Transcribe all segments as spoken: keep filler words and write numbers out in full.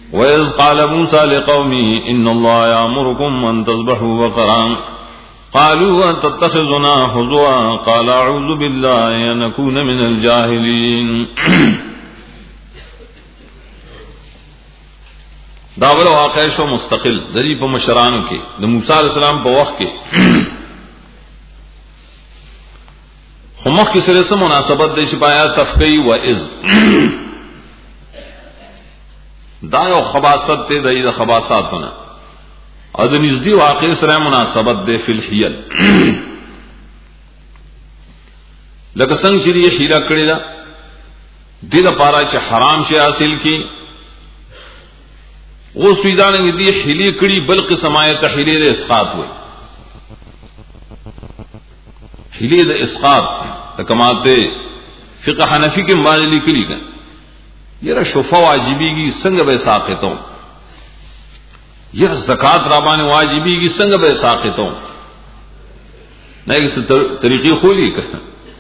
وَإِذْ قَالَ مُوسَى لِقَوْمِهِ إِنَّ اللَّهَ يَأْمُرُكُمْ أَن تَذْبَحُوا بَقَرَةً قَالُوا أَتَتَّخِذُنَا هُزُوًا قَالَ أَعُوذُ بِاللَّهِ أَنْ أَكُونَ مِنَ الْجَاهِلِينَ. داول واقع شو مستقل دری په مشرانو کې د موسی علیہ السلام په وخت کې خو مخ کې سره سم مناسبت د شپایا تفقی و اذ دا یو خباثت ته د خباثاتونه او د نږدې واقع سره مناسبت د فل حیل لکه څنګه چې یې حیله کړی دا د دې لپاره چې حرام شي حاصل کی وہ سویدان دی حیلی کڑی بل قسم آئے تحیلی دے اسقاط ہوئے حیلی دے اسقاط کماتے فقہ حنفی کے مبادلی کلی گئے یہ شفا واجبی کی سنگ بے ساقتوں یہ زکات رابان واجبی کی سنگ بے ساقتوں نہیں کسی طریقی خولی کر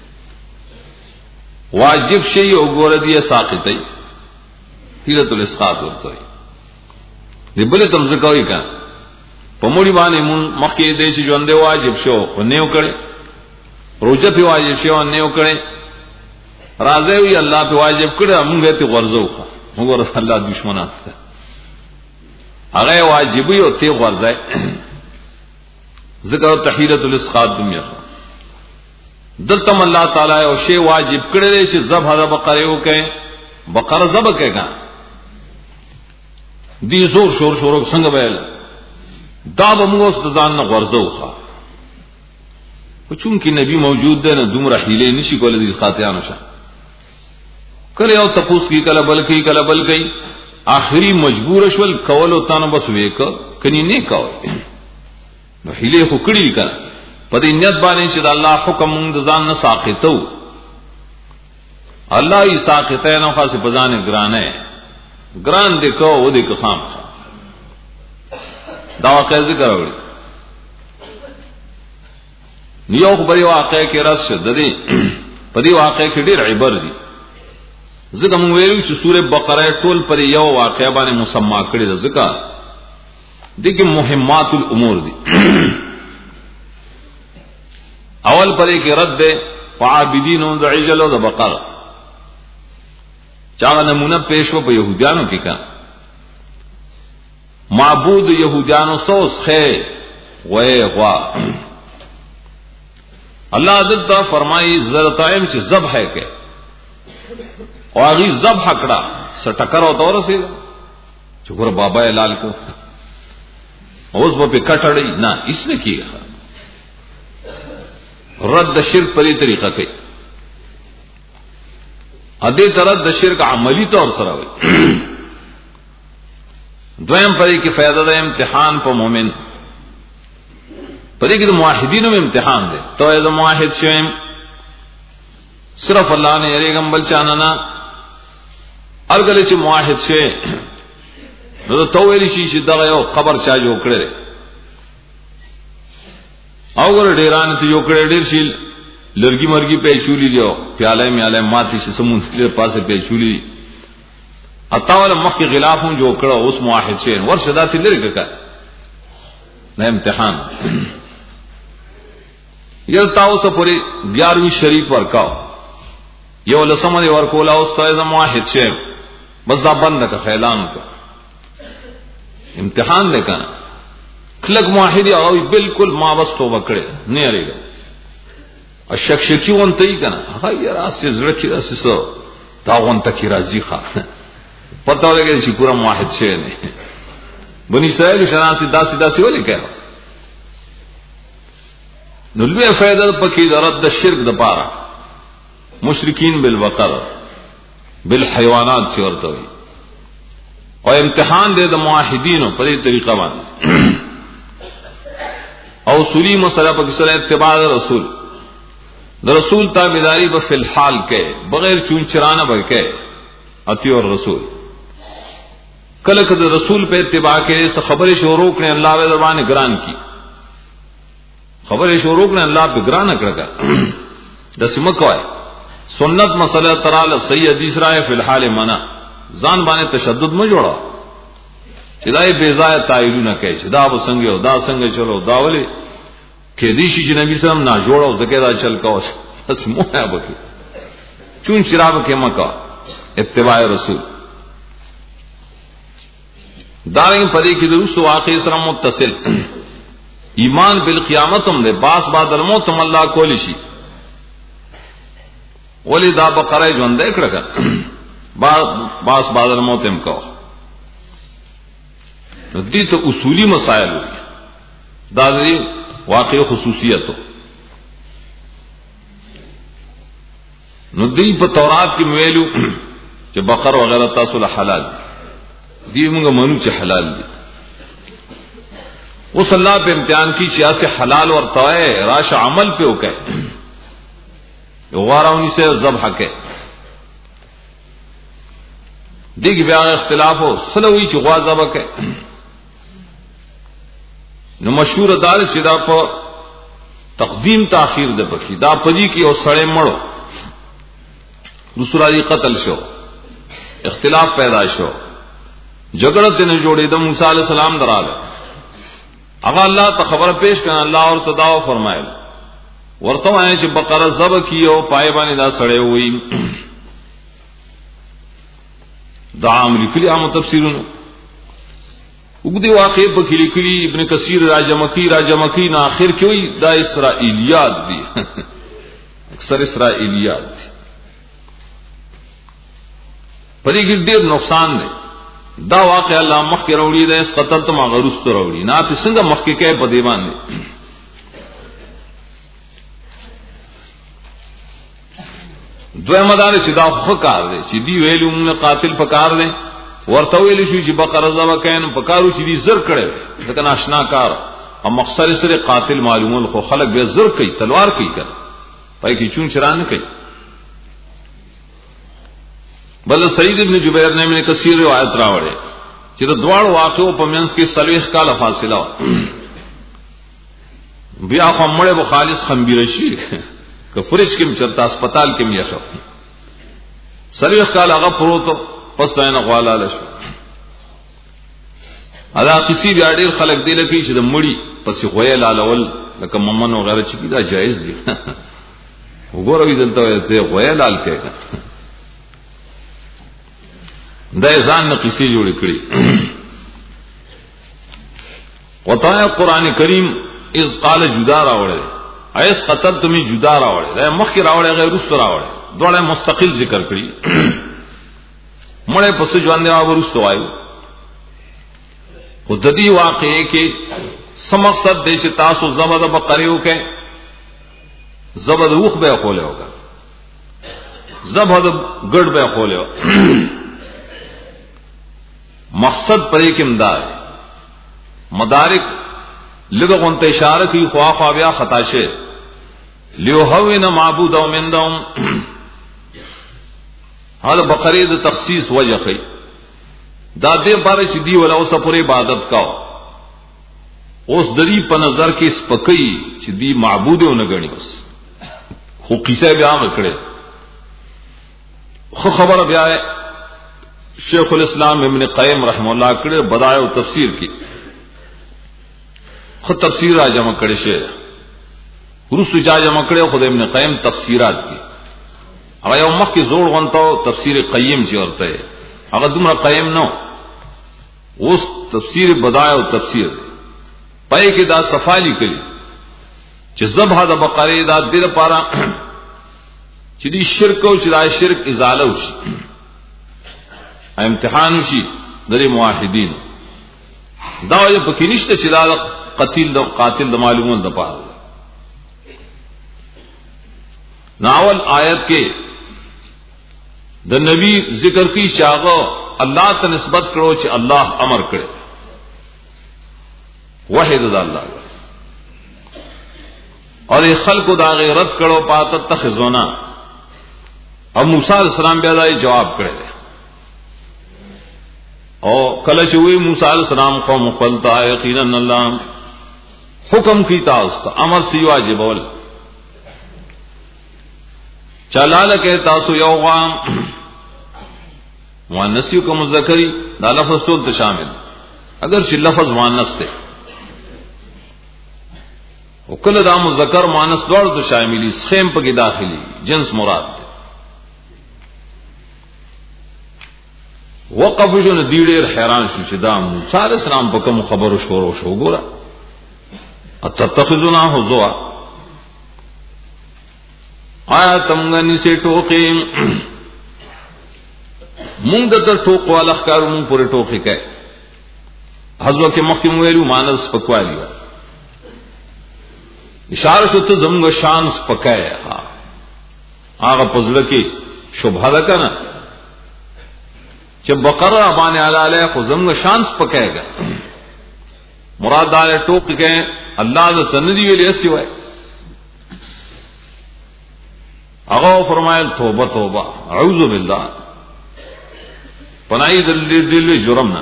واجب شیئی اگوردی ساقتی حیلت الاسقاط ہوتا ہے دی بل تم زکوی کا پموڑی باندې مون مخکې دې چې ژوند واجب شو خو نه وکړي روزه په واجب شو نه وکړي راځي وی الله په واجب کړه مونږ ته غرضو موږ رسول الله دشمنات هغه واجب یو ته غرضای ذکر تحیلۃ الاسقاط دنیا دلته الله تعالی او شی واجب کړي چې ذبح د بقره وکړي بقره ذبح کړي دی زور شور شور څنګه ویل دا به موږ ستځان نه غرضو ښه خو چون کې نبی موجود دی نه دومره حیله نشي کولای دي خاطیانو شه کله یو تپوس کی کله بل کی کله بل کی آخری مجبور شول کول او تانو بس وېک کني نه کول نو حیله خو کړی کړه په دې نیت باندې چې د الله حکم موږ ځان نه ساقطو الله یې ساقطه نه خاصه بزانه ګرانه گران دیکھو وہ دیکھو خام دا واقع ذکر ہوئی نیو خبری واقع کے رس شددی پدی واقع کے دیر عبر دی ذکر منگویلو چی سور بقرہ ٹول پدی یو واقع بانے مسمع کردی دا ذکر دیکھ مهمات الامور دی اول پدی کے رد دے فعابدین دا عجل دا بقرہ چاہ نمونہ پیشو پہ یہودیانوں کی کا معبود یہودیانوں سوس خے وے غوا اللہ عزت فرمائی زرطائم سے ذبح ہے کہ اور اگی ذبح کڑا سٹکر ہوتا اور سے چکر بابا لال کو اس پہ کٹڑی نہ اس نے کیا رد شرک پر یہ طریقہ کہ ادے طرح د شرک عملی طور سره وي دویم پرې کې فائدہ ده امتحان په مؤمن پرې کې د موحدینو میں امتحان ده تو از موحد شوم صرف الله نے یریګم بل چاننا ارګل چې موحد شه نو تو ویل شي چې دا یو قبر چا جوړ کړي او ور ډیران ته یو کړي ډیر شي لرګي مرګي په چولی دیو پیاله میاله ماتي چې سمون تر پاسه په چولی اتاول مخ کې غلافون جو کړه اوس موحد شین ورشدات لري کا نه امتحان یو تاسو پوری گیارہویں شریف ورکاو یو لسمه دی ورکولا اوس ته موحد شین بس دا بند کا اعلان کا امتحان دے کنه کلک موحد او بالکل ما واستو وکړي نه لري اشک شکی وانته یې کنه هغه یې راسه زړه کې راسه سو دا وانته کې راځي ښه پته ولګي چې پورا موحد شه نه بني اسرائیل شناسي داسې داسې ولې کړه نو لوی فائدہ پکې د رد شرک د پاره مشرکین بالبقر بالحيوانات چې ورته وي او امتحان دې د موحدینو په دې طریقه باندې او اصولي مسله په سره اتباع رسول د رسول تابعداری په فل حال کې بغیر چون چرانه بکې اتی اور رسول کله کله رسول په اتباع کې څه خبره شروع کړي الله په زبان ګران کی خبره شروع کړي الله په ګران کړه د سم کوي سنت مسله ترال صحیح حدیث راي فل حال منا ځان باندې تشدد مې جوړا چې دا بے ځای تایلونه کوي چې دا به څنګه او دا څنګه چلو دا ولې کې دي چې نبی صلی الله علیه وسلم نا جوړو ځکه دا چل کاوه بس مو نه وکي چون شراب کې مکا اتباع رسول دارنګ پدې کې د رسو واقع سره متصل ایمان بالقیامت هم ده باس بعد الموت هم الله کولی شي ولی دا بقره ژوند کړه باس بعد الموت هم کو نو دې ته اصولی مسائل وي دا د واقع خصوصیت نو دې په تورات کې ویلو چې بقره وغیرہ تاسو له حلال دی موږ منو چې حلال دي اس اللہ پہ امتحان کی چیا سے حلال اور توئے راش عمل پہ اوکے غوارا انہی سے ذبح کے دیکھ بیاغ اختلاف ہو سلوی چی غوا ذبح کے نو مشہور دار چی دا پا تقدیم تاخیر دے پکی دا پدی کی او سڑے مڑو رسول اللہ قتل شو اختلاف پیدا شو جگڑت نے جوڑی دا موسیٰ علیہ السلام درا لے اگر اللہ تو خبر پیش کرنا اللہ اور تداو فرمائے ورتو آئے چې بقره ذبح کیو پای باندې دا سړی وئی دا عام لکلی عام تفسیرونو وګدي واقع په کلی کلی ابن کثیر راجمکی راجمکی نه اخر کې وئی دا اسرائیلیات دي اکثر اسرائیلیات دي پدې کې ډېر نقصان دی دا واقع الله مخ کې راوړي دا اس قتل ته مغروس ته راوړي نه په څنګه مخ کې کې په دی باندې دوی مدار چې دا خو کار دی چې دی ویلو موږ قاتل پکار دی ورته ویل شو چې بقره ذبح کین پکارو چې دی زر کړي ځکه ناشنا کار او مخسر سره قاتل معلومول خو خلق به زر کوي تلوار کوي کړه پای کې چون چران کوي بل سعید ابن جبیر نے ابن کثیر روایت راوړي چې د دوړ واقعو په منځ کې سلويخ کاله فاصله بیا خو مړ به خالص خمبير شي که فرج کې چرته هسپتال کې مې شو سلويخ کاله هغه پروت پس نه غواله لشو ادا کسی بیا ډیر خلک دی لکه چې د مړی پس غوې لالول لکه ممن او غیره چې دا جایز دي وګوروي دلته ته غوې لال کې دا ځان نه قصې جوړ کړي وطایا قران کریم اذ قال جدا راوړل ایس قتل تمي جدا راوړل دا مخکې راوړل غیر رست راوړل دوه مستقل ذکر کړي مړې پس ځوان دی او رست وایو خددي واقعې کې سمقصد دې چې تاسو زبد بقریو کې زبد وخ به خوله ہوگا زبد ګډ به خوله مقصد پرې کې امداد مدارک لغون ته اشاره کوي خوا خوا بیا خطا شه ليهون معبود او مندهم هغه بقره د تخصیص وجه کوي دا دې باره چې دی ولا اوسه پوره عبادت کاو اوس د دې په نظر کې سپکې چې دی معبودونه غني بس خو قصه بیا کړي خو خبره بیا شیخ الاسلام ابن قیم رحم الله کړه بدایع او تفسیر کی خود تفسیر را جمع کړي شه ورسو جا جمع کړي خود ابن قیم تفسیرات کی هغه یو مخ کې زوړ غونته تفسیر قیم چې ورته هغه دومره قیم نو اوس تفسیر بدایع او تفسیر پای کې دا صفالی کړي چې ذبح د بقره دا د لپاره چې دی شرک او چې دا شرک ازاله وشي امتحان شي د موحدین دا یو پکې نشته چې دا قتیل د قاتل د معلومون د پاره ناول آیت کې د نبی ذکر کی شاغه الله ته نسبت کړو چې الله امر کړي وحید د الله اور خلق دا غیرت کړو پات تخزونا او موسی علیہ السلام بیا دا جواب کړي او کله چې وی موسی علیہ السلام قوم خپلتا یقینا الله حکم کی تاسو امر سی واجب ول چلاله کې تاسو یو غام مؤنث کو مذکری دا لفظ ټول ته شامل اگر چې لفظ مؤنث دی او کله دا مذکر مؤنث دواړو ته شاملي سخیم پکې داخلي جنس مراد دی وقف شو نه دی ډېر حیران شو چې دا موسی علیہ السلام په کوم خبرو شروع شو ګوره اتتخذنا هزوا آیا تمغنی سے ټوکې مونږ د ټوک والا ښکارو مونږ پورې ټوکې کوي حزو کې مخکې ویلو مانس پکوالی و اشاره شو ته زموږ شان پکای ها هغه پزړه کې شوبه ده کنه چې بقره باندې علاله خو زموږ شان پکایګا مراد دا ټوک کې الله د تندې ویلې اسی وای هغه فرمایل توبه توبه اعوذ بالله پنای دل دل جرمنا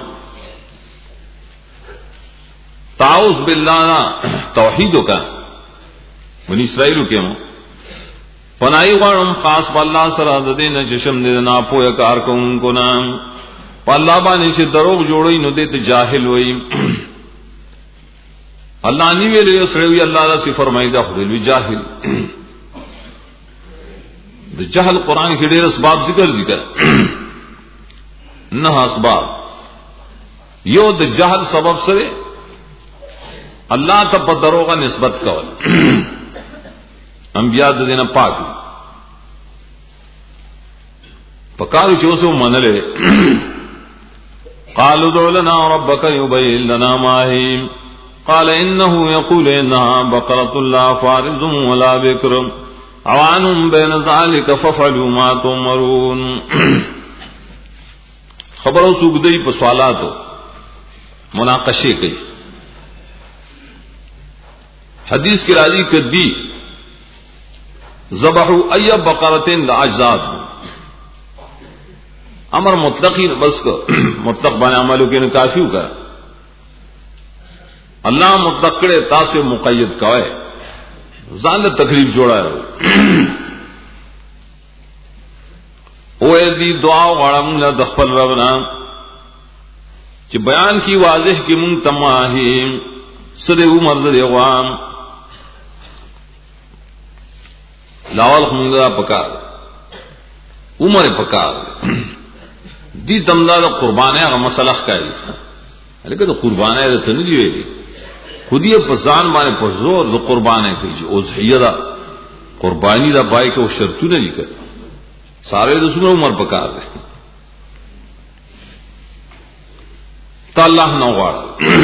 تعوذ بالله توحید کا بنی اسرائیل کې مو پنای غړم خاص بالله سره د دې نه چشم دې نه پوهه کار کوونکو نام الله باندې چې دروغ جوړوي نو دې ته جاهل وایي الله نی ویلې سره وی الله دا سی فرمایدا خو وی جاهل د جهل قران کې ډېر اسباب ذکر ذکر نه اسباب یو د جهل سبب سره الله ته په دروغه نسبت کول انبیاء د دینه پاک پکارو چې اوسو منله قالوا ادع لنا ربك يبين لنا ما هي قال انه يقول انها بقره لا فارض ولا بكر عوان بين ذلك ففعلوا ما تؤمرون خبرو سوګدی په سوالاتو مناقشه کوي حدیث کی راضی کدی ذبحوا ای بقرتين لاجزاد امر مطلقی بس کو مطلق باندې عملو کې کافی وکړه الله مطلق کړه تاسو مقید کوي ځان له تکلیف جوړاو او دې دعا غړم له د خپل ربنا چې بیان کی واضح کی مون تماهیم سده عمر دې غوام لاول خمونگا پکار عمر پکار دی تمداد قربانے اگر مسئلہ کاری لیکن قربانے تو نہیں دیوے خودی پسان مانے پر زور دو قربانے کیجئے اوزحیہ دا قربانی دا بائی کہ وہ شرطو نہیں کر سارے دسوں میں عمر پکار دے تا اللہ نوغار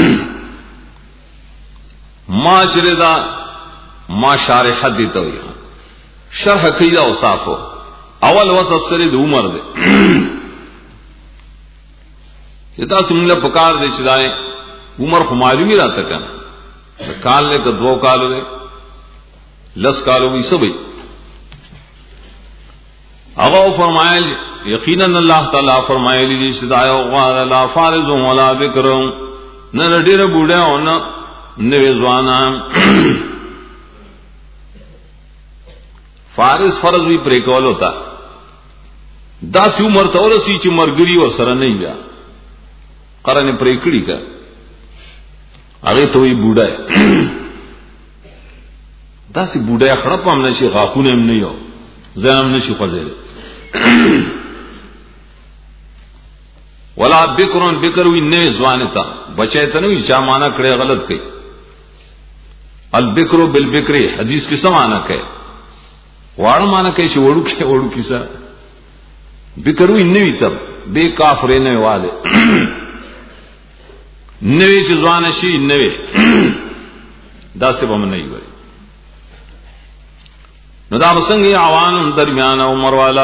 ما چلے دا ما شارحہ دیتا ہوئی شرح کیدا اوصافو اول وصف سره د عمر ده یدا سمله پکار دې چې دای عمر خو معلومی راته کنه کال له دو کالو ده لس کالو وي سبي هغه فرمایل یقینا الله تعالی فرمایلی چې دای او غار لا فارض ولا بکر نه ډیره بوډه او نه نوې ځوانان فارض فرض بھی پریکول ہوتا دا سی عمر تور سی چې مرګري ور سره نه ویا قرن پریکړی کا هغه ته وی بوډا دا سی بوډا خړه پم نشي غاخونه هم نه یو زنم نشي خوځل ولا بکرون بکر وی نه ځوان تا بچای ته نه چا معنا کړي غلط کړي البکر بالبکر حدیث کې سمانا کوي واړه معنا کوي چې وړو کې وړو کیسه بکروي نوې تب به کافر نه واده نوې چې ځوان شي نوې دا څه به نه وي نو دا څنګه عوان درمیان عمر والا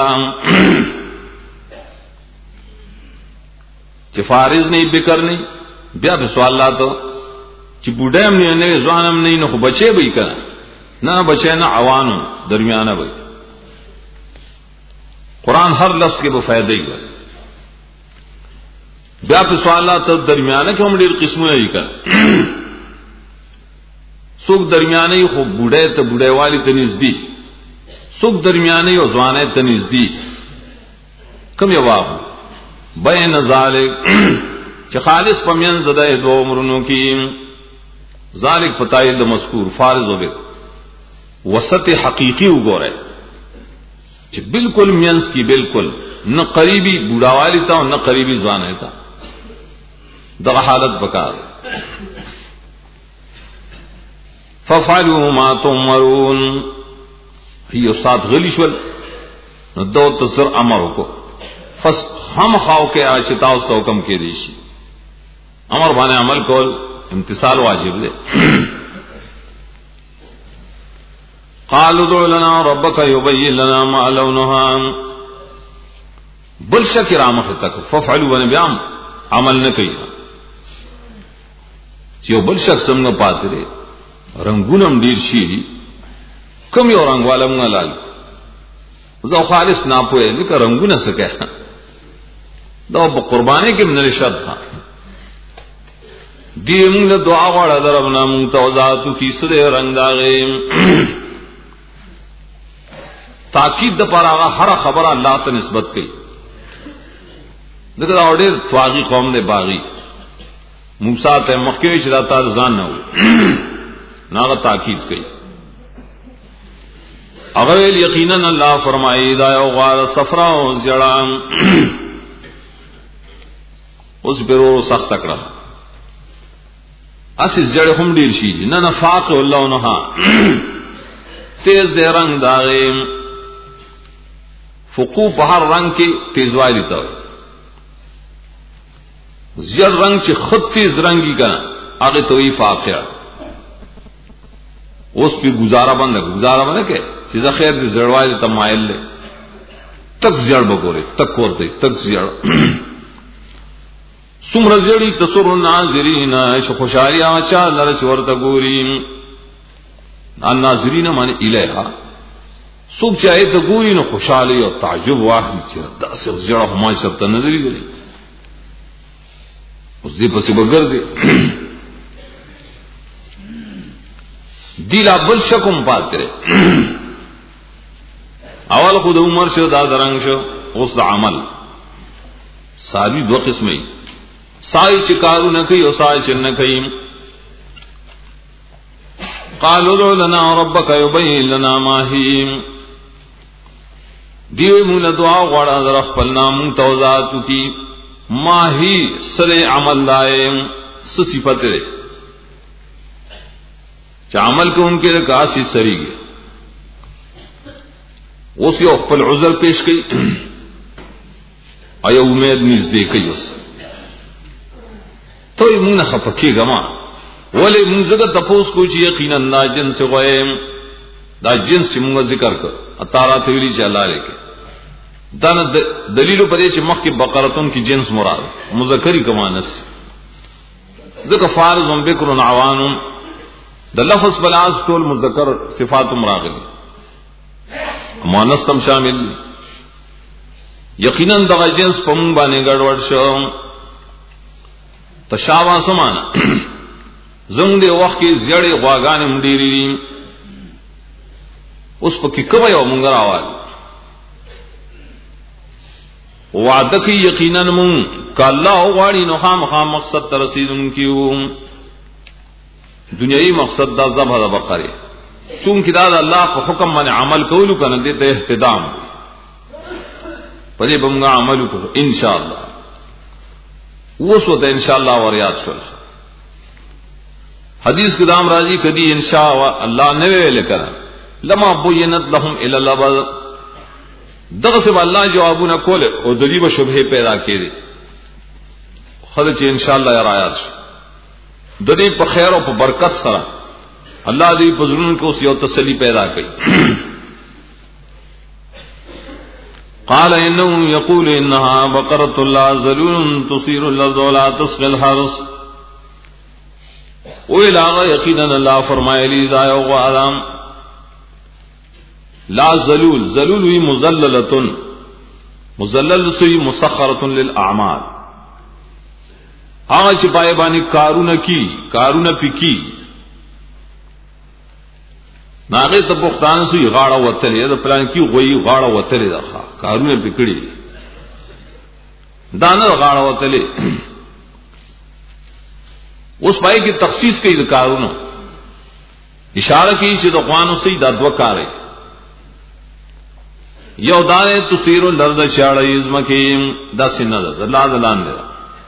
چې فارض نه بکر نه بیا به سوالاتو چې بوډم نه نه ځوانم نه نو بچي به کړه نہ بچے نہ عوانو درمیانہ بھائی قرآن ہر لفظ کے وہ فائدے ہی گئے بیا پہ سوالات درمیانہ کہ ہم ڈیر قسم نہیں کر سکھ درمیانہ ہی خوب بوڑھے تو بوڑھے والی تنزدی سکھ درمیانہ ہی اور زوانے تنزدی کم یا واہ بین ذالک چې خالص پمین زده دو عمرونو کې ذالک پتاید مذکور فارض وبه وسط حقیقی وګوره چې بالکل مینس کی بالکل نہ قریبی بوډاوالی تا نہ قریبی ځوان تا دغه حالت وکړ ففعلوا ما تؤمرون هي سات غلی شول نو دو تسر امر کو فس هم خاو کې عاشتا او حکم کې دي شي امر باندې عمل کول امتثال واجب دی قالوا ادع لنا ربك يبين لنا ما لونها بل شکر امر تک ففعلوا ونبيام عمل نه کوي چې بل شک څنګه پاتې دي رنگونم ډیر شي کوم یو رنگ والا مونږ لال زه خالص نه پوهه لکه رنگونه سکه دا په قرباني کې من شرط ها دی موږ دعا غواړه دربنا موږ توزاتو کی سره رنگ داغه تاکید د پاره هر خبره الله ته نسبت کړي دغه اورډر فواغي قوم دے باغی موسی ته مخکې شراتا ځان نه وي ناغه تاکید کړي هغه یقینا الله فرمایي دا یو غار صفرا او زړام اوس بیرو سخت کړه اسی زړه هم ډیر شي نه نفاق الله نه تیز دے رنگ داغه فقو په هر رنگ کې تیزوالی تا زیر رنگ چې خط تیز رنگی کنا هغه توي فاقع اوس په گزارا باندې گزارا باندې کې چې زه خیر دې زړوای ته مایل له تک زړ بګوري تک ورته تک زړ سمر زړی تسر الناظرین ش خوشالي اچا لرش ورته ګوري ان ناظرین معنی الیها سوق چاہے ته ګوري نو خوشالي او تعجب واخلي چې دا څه زړه ما شرط نظری دی اوس دې پسې بګرځي دیلا بل شکم پات کرے اول خود عمر شو دا درنگ شو اوس دا عمل ساری دو قسمی سائی چکارو نکی او سائی چن نکی قالوا ادع لنا ربك يبين لنا ما هي دیو مولا دعا غواړه در خپل نام توزاتو کی ما هي سر عمل لائے س صفت رے چا عمل کو ان کے کاسی سری گئے اس یو خپل عذر پیش کی ایا امید نږدې کوي اوس ته یې مونږ خپکه غما ولې مونږ زګه تاسو کو چې یقینا نا جنس غویم دا جنس مونږ ذکر کړ اتارا ته ویلي چې الله لیکي دا دلیل پرې چې مخکې بقرتون کی جنس مراد مذکری کمانس ذکر فارض و بکر و عوان د لفظ بلاس ټول مذکر صفات مراغلی مؤنث تم شامل یقینا دغه جنس په مونږ باندې ګډوډ شو تشاوا سمانا زنګ دی وخت کې زیړې غواګانې مډيري اوس په کې کوي او مونږ راوال وعده کې یقینا مون کله غواړي نو خامخا مقصد ته رسیدونکو دنیوي مقصد دا ذبح د بقره چونکه دا الله په حکم باندې عمل کولو کنه دې ته اهتدام پدې بمغه عمل وکړو ان شاء الله وسوته ان شاء الله وريات شول حدیث کې دام راضی کدی ان شاء الله نه ویل کړه لما بینت لهم الى الابد دغه سب الله جوابونه کول او دلی به شبهه پیدا کړي خدای چې ان شاء الله رایات د دې په خیر او په برکت سره الله دې په زړونو کې اوس یو تسلی پیدا کړي قال انه يقول انها بقره لا ذلول تصير الارض ولا تسقي الحرث وإلا يقينا الله فرمایلی دا یو غلام لا ذلول ذلول وی مذلله مذلل سوی مسخره للاعمال هغه چې پای باندې کارونه کی کارونه پکی ناغه ته پښتانه سوی غاړه وتلې د پلان کی غوي غاړه وتلې ده کارونه پکړي دانه غاړه وتلې اوس پای کې تخصیص کوي د کارونو اشاره کوي چې د قوانو سي د دوه کاري یو دانه تثیر الارض شاړې زمکه دا سینه ده الله دلان ده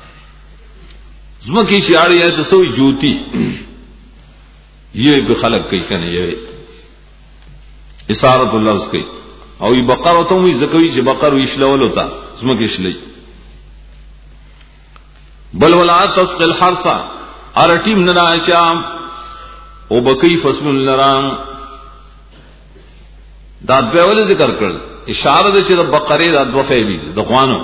زمکه شاړې ته سوې جوتی یہ به خلق کوي کنه یہ اشاره اللفظ کوي او ای بقره ته وي زکوي چې بقره ویشلول وتا زمکه شلې بل ولا تسقل الحرث ارټیم نه راچا او بکی فصل لرام دا په ذکر کړل اشاره ده چې د بقره د دوه فعلی د غوانو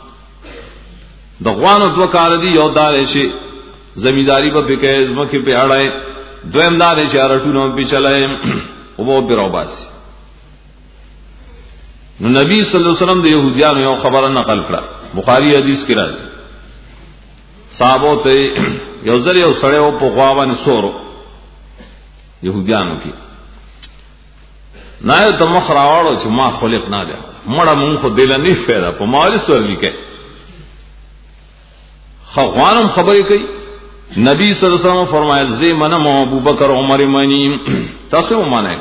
د غوانو دوه کار دي یو دار شي زمینداری په پکې زمکه په اړای دویم دار شي ارټونو په چلای او وو بیروباس نو نبی صلی الله علیه وسلم د يهوديانو یو خبره نقل کړه بخاری حدیث کې راځي صحابو ته یو ځل یو سړی او په غوا باندې سورو يهوديانو کې نه ته مخ راوړو چې ما خلق نه ده مړه مونږ خو دل نه فایده په مال سورلی کې خوانم خبرې کوي نبی صلی الله علیه وسلم فرمایل زی منم ابو بکر عمر منی تاسو مانه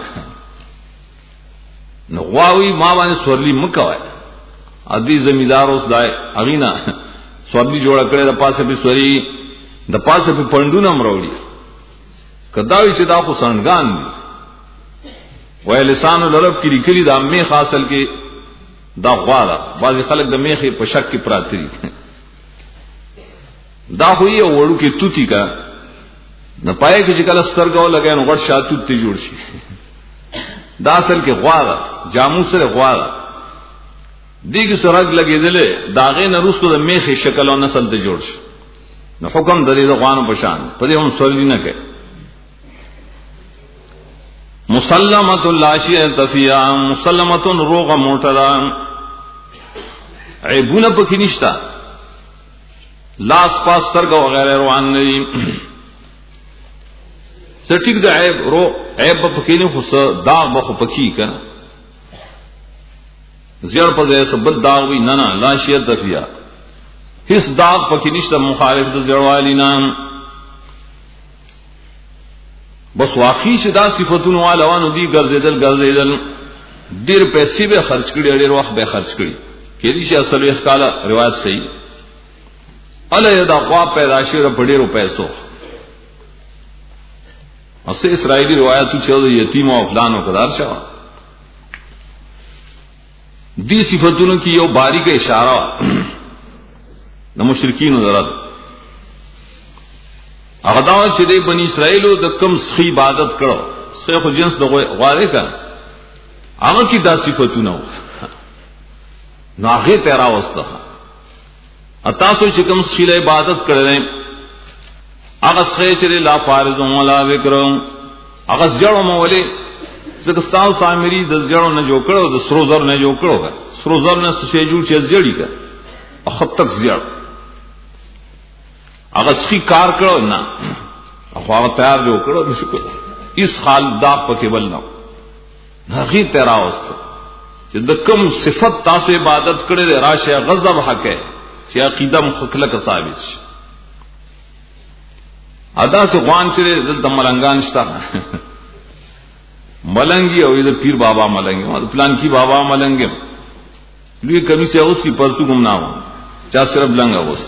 نو غواوی ما باندې سورلی مکوای ادي زمیدار اوس دای اغینا سورلی جوړ کړي د پاسه په سوري د پاسه په پندونه مروړي کداوی چې دا خو سنگان دي وای لسان العرب کې لیکلي د امه حاصل کې دا غواړه بعضی خلک د میخي په شک کې پراته دي دا خو یې وړو کې توتی کا نه پای کې چې کله سترګو لګای نو غټ شاتوت ته جوړ شي دا اصل کې غواړه جامو سره غواړه دیګ سرګ لګېدلې داغه نه روستو د میخي شکل او نسل ته جوړ شي نو حکم د دې غوانو په شان په دې هم سورلی نه کوي مسلمۃ اللاشیہ تفیا مسلمۃ روغ موټرا عیبونه پکې نشتا لاس پاس ترګو وغیرہ روان نه دي سټیک د عیب رو عیب پکې نه خو داغ به پکې کنه زیړ په ځای سبد داغ وی نه نه لاشیہ تفیا هیڅ داغ پکې نشتا مخالف د زړوالی نام بس واقعي چې دا صفاتونه والوانو دي ګرځیدل ګرځیدل ډیر پیسې به خرج کړي ډیر وخت به خرج کړي کله چې اصل یې ښکاله روایت صحیح اله دا غوا پیدا شوه په ډیرو پیسو اسه اسرائیلی روایتو چې د یتیم او فلانو قدار شو دي صفاتونو کې یو باریک اشاره د مشرکین درته هغه دا چې د بنی اسرائیلو د کم سخی عبادت کړو سخی خو جنس د غواره کړ هغه کې دا صفاتونه نو هغه ته راوسته اتاسو چې کم سخی له عبادت کړل هغه سخی چې لا فارض ولا وکړو هغه ځړو مولې زګستاو سامری د ځړو نه جوړ کړو د سرو زر نه جوړ کړو سرو زر نه څه جوړ چې ځړی کړ اخ تک ځړ هغه سخی کار کړو نه هغه تیار جو کړو نشو کړو اس خال داغ پکې بل نه هغه تیرا واست چې د کوم صفت تاسو عبادت کړې راشه غضب حق ہے چې عقیده مخکله ثابت شي ادا سے غوان چې د ملنګان شتا ملنګي او د پیر بابا ملنګي او پلان کی بابا ملنګي لوی کمی سے اوسې پرتو گم ناو چا صرف لنګا وست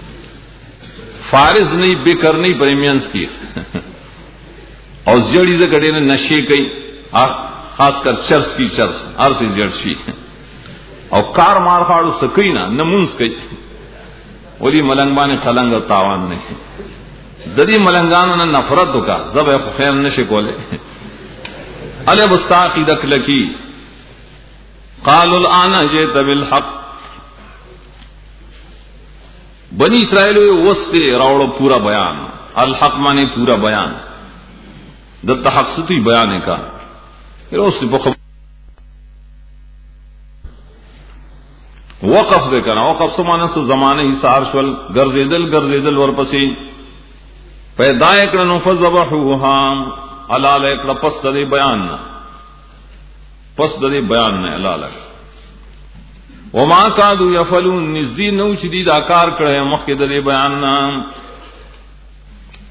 فارض نہیں بیکر نہیں پریمینس کی اور جڑی سے گڑے نے نشے کئی خاص کر چرس کی چرس ہر سے جڑ شی اور کار مار پاڑو سکی نا نمونس کئی ولی ملنگبان خلنگ تاوان نہیں ددی ملنگانوں نے نفرت کا زب خیر نشے کولے علی مستاقی دک لکی قالوا الان جئت بالحق بنی اسرائیل وستے راوڑو پورا بیان الحق مانے پورا بیان د تحقیقی بیان کا پھر اس په وقف دے کرنا وقف سمانا سو زمانے حصار شول گرزیدل گرزیدل ورپسی پیدا اکڑنو فذبحوها علال اکڑ پس دے بیان پس دے بیان نے علال وما کادو یفلون نزدی نو چې دي دا کار کړه مخکې د بیان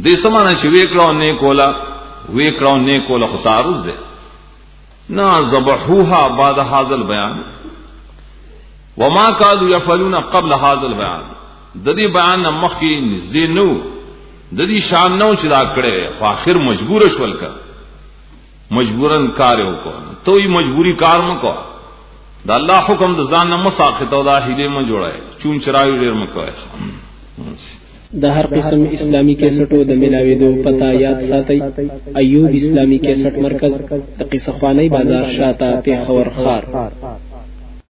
دې سمانه چې وکړو نه کولا وکړو نه کولا خو تعرض ده نا ذبحوها بعد هذا البيان وما كانوا يفعلون قبل هذا البيان د دې بیان مخکې زینو د دې شان نو چې دا کړي خو اخر مجبور شول کا مجبورن کار وکړ ته یې مجبوری کار مکو دا الله حکم د ځان نه مساقط او دا هیله م جوړای چون چرایو ډیر مکوای د هر قسم اسلامی کیسټو د ملاویدو پتا یاد ساتي ایوب اسلامی کیسټ مرکز تقی صفانی بازار شاته پیښور خار